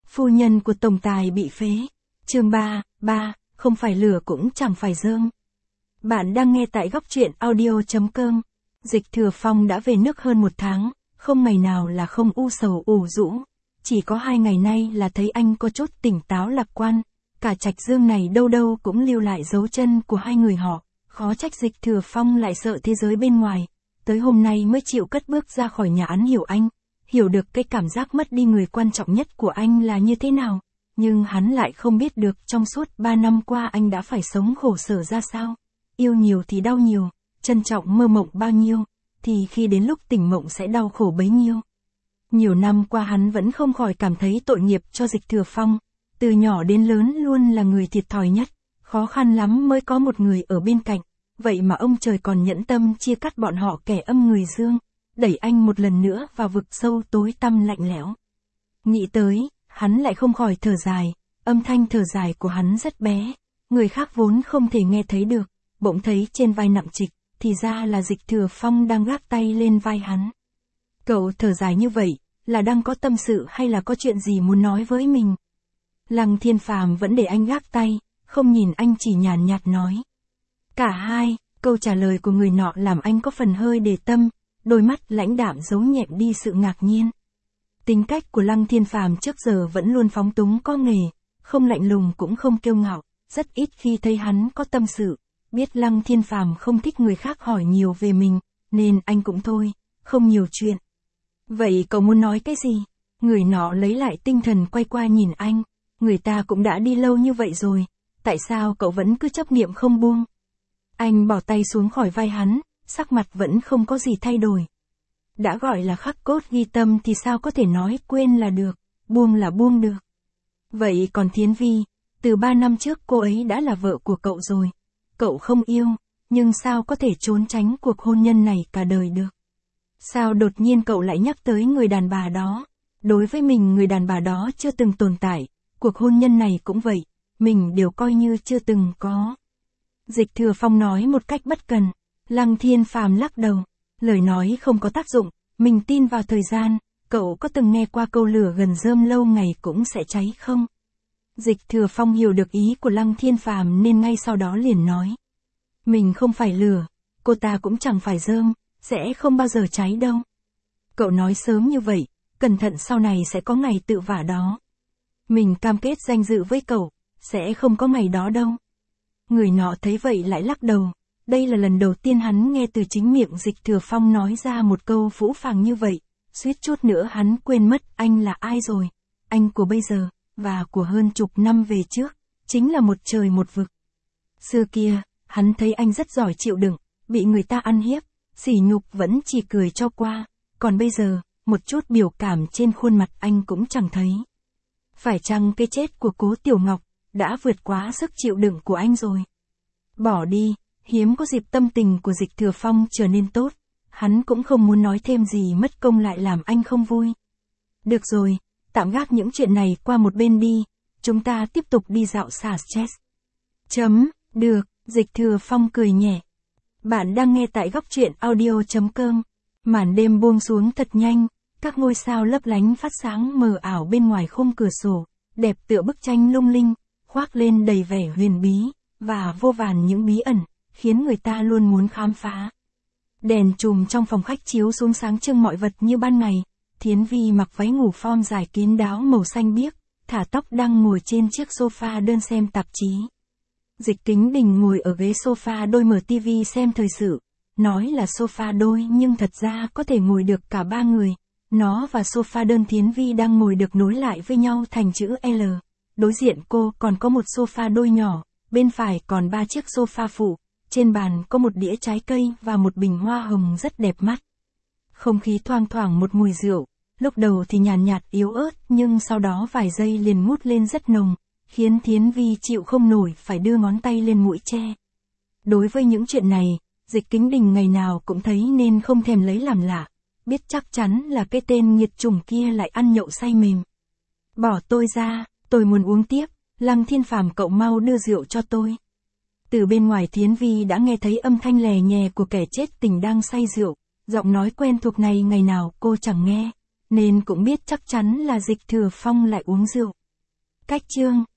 Phu nhân của tổng tài bị phế. Chương 3, không phải lửa cũng chẳng phải rơm. Bạn đang nghe tại góc truyện audio.com. Dịch Thừa Phong đã về nước hơn 1 tháng, không ngày nào là không u sầu ủ rũ. Chỉ có 2 ngày nay là thấy anh có chút tỉnh táo lạc quan. Cả Trạch Dương này đâu đâu cũng lưu lại dấu chân của hai người họ. Khó trách Dịch Thừa Phong lại sợ thế giới bên ngoài. Tới hôm nay mới chịu cất bước ra khỏi nhà án hiểu anh. Hiểu được cái cảm giác mất đi người quan trọng nhất của anh là như thế nào. Nhưng hắn lại không biết được trong suốt 3 năm qua anh đã phải sống khổ sở ra sao. Yêu nhiều thì đau nhiều, trân trọng mơ mộng bao nhiêu, thì khi đến lúc tỉnh mộng sẽ đau khổ bấy nhiêu. Nhiều năm qua hắn vẫn không khỏi cảm thấy tội nghiệp cho Dịch Thừa Phong. Từ nhỏ đến lớn luôn là người thiệt thòi nhất, khó khăn lắm mới có một người ở bên cạnh. Vậy mà ông trời còn nhẫn tâm chia cắt bọn họ kẻ âm người dương, đẩy anh một lần nữa vào vực sâu tối tăm lạnh lẽo. Nghĩ tới, hắn lại không khỏi thở dài, âm thanh thở dài của hắn rất bé, người khác vốn không thể nghe thấy được, bỗng thấy trên vai nặng trịch, thì ra là Dịch Thừa Phong đang gác tay lên vai hắn. Cậu thở dài như vậy, là đang có tâm sự hay là có chuyện gì muốn nói với mình? Lăng Thiên Phàm vẫn để anh gác tay, không nhìn anh chỉ nhàn nhạt nói. Cả hai, câu trả lời của người nọ làm anh có phần hơi để tâm, đôi mắt lãnh đạm giấu nhẹm đi sự ngạc nhiên. Tính cách của Lăng Thiên Phàm trước giờ vẫn luôn phóng túng có nghề, không lạnh lùng cũng không kiêu ngạo, rất ít khi thấy hắn có tâm sự. Biết Lăng Thiên Phàm không thích người khác hỏi nhiều về mình, nên anh cũng thôi, không nhiều chuyện. Vậy cậu muốn nói cái gì? Người nọ lấy lại tinh thần quay qua nhìn anh, người ta cũng đã đi lâu như vậy rồi, tại sao cậu vẫn cứ chấp niệm không buông? Anh bỏ tay xuống khỏi vai hắn, sắc mặt vẫn không có gì thay đổi. Đã gọi là khắc cốt ghi tâm thì sao có thể nói quên là được, buông là buông được. Vậy còn Thiến Vi, từ 3 năm trước cô ấy đã là vợ của cậu rồi. Cậu không yêu, nhưng sao có thể trốn tránh cuộc hôn nhân này cả đời được? Sao đột nhiên cậu lại nhắc tới người đàn bà đó? Đối với mình người đàn bà đó chưa từng tồn tại, cuộc hôn nhân này cũng vậy, mình đều coi như chưa từng có. Dịch Thừa Phong nói một cách bất cần. Lăng Thiên Phàm lắc đầu, lời nói không có tác dụng, mình tin vào thời gian. Cậu có từng nghe qua câu lửa gần rơm lâu ngày cũng sẽ cháy không? Dịch Thừa Phong hiểu được ý của Lăng Thiên Phàm nên ngay sau đó liền nói. Mình không phải lửa, cô ta cũng chẳng phải rơm, sẽ không bao giờ cháy đâu. Cậu nói sớm như vậy, cẩn thận sau này sẽ có ngày tự vả đó. Mình cam kết danh dự với cậu, sẽ không có ngày đó đâu. Người nọ thấy vậy lại lắc đầu. Đây là lần đầu tiên hắn nghe từ chính miệng Dịch Thừa Phong nói ra một câu phũ phàng như vậy. Suýt chút nữa hắn quên mất anh là ai rồi. Anh của bây giờ, và của hơn chục năm về trước, chính là một trời một vực. Xưa kia, hắn thấy anh rất giỏi chịu đựng, bị người ta ăn hiếp, sỉ nhục vẫn chỉ cười cho qua. Còn bây giờ, một chút biểu cảm trên khuôn mặt anh cũng chẳng thấy. Phải chăng cái chết của Cố Tiểu Ngọc đã vượt quá sức chịu đựng của anh rồi? Bỏ đi, hiếm có dịp tâm tình của Dịch Thừa Phong trở nên tốt. Hắn cũng không muốn nói thêm gì mất công lại làm anh không vui. Được rồi, tạm gác những chuyện này qua một bên đi, chúng ta tiếp tục đi dạo xả stress. Được, Dịch Thừa Phong cười nhẹ. Bạn đang nghe tại góc truyện audio.com. Màn đêm buông xuống thật nhanh, các ngôi sao lấp lánh phát sáng mờ ảo bên ngoài khung cửa sổ, đẹp tựa bức tranh lung linh, khoác lên đầy vẻ huyền bí, và vô vàn những bí ẩn, khiến người ta luôn muốn khám phá. Đèn chùm trong phòng khách chiếu xuống sáng trưng mọi vật như ban ngày. Thiến Vi mặc váy ngủ form dài kín đáo màu xanh biếc, thả tóc đang ngồi trên chiếc sofa đơn xem tạp chí. Dịch Kính Đình ngồi ở ghế sofa đôi mở tivi xem thời sự. Nói là sofa đôi nhưng thật ra có thể ngồi được cả 3 người. Nó và sofa đơn Thiến Vi đang ngồi được nối lại với nhau thành chữ L. Đối diện cô còn có một sofa đôi nhỏ, bên phải còn 3 chiếc sofa phụ. Trên bàn có một đĩa trái cây và một bình hoa hồng rất đẹp mắt. Không khí thoang thoảng một mùi rượu, lúc đầu thì nhàn nhạt yếu ớt nhưng sau đó vài giây liền ngút lên rất nồng, khiến Thiến Vi chịu không nổi phải đưa ngón tay lên mũi che. Đối với những chuyện này, Dịch Kính Đình ngày nào cũng thấy nên không thèm lấy làm lạ, biết chắc chắn là cái tên nghiệt chủng kia lại ăn nhậu say mềm. Bỏ tôi ra, tôi muốn uống tiếp, Lăng Thiên Phàm cậu mau đưa rượu cho tôi. Từ bên ngoài Thiến Vi đã nghe thấy âm thanh lè nhè của kẻ chết tình đang say rượu, giọng nói quen thuộc này ngày nào cô chẳng nghe, nên cũng biết chắc chắn là Dịch Thừa Phong lại uống rượu. Cách chương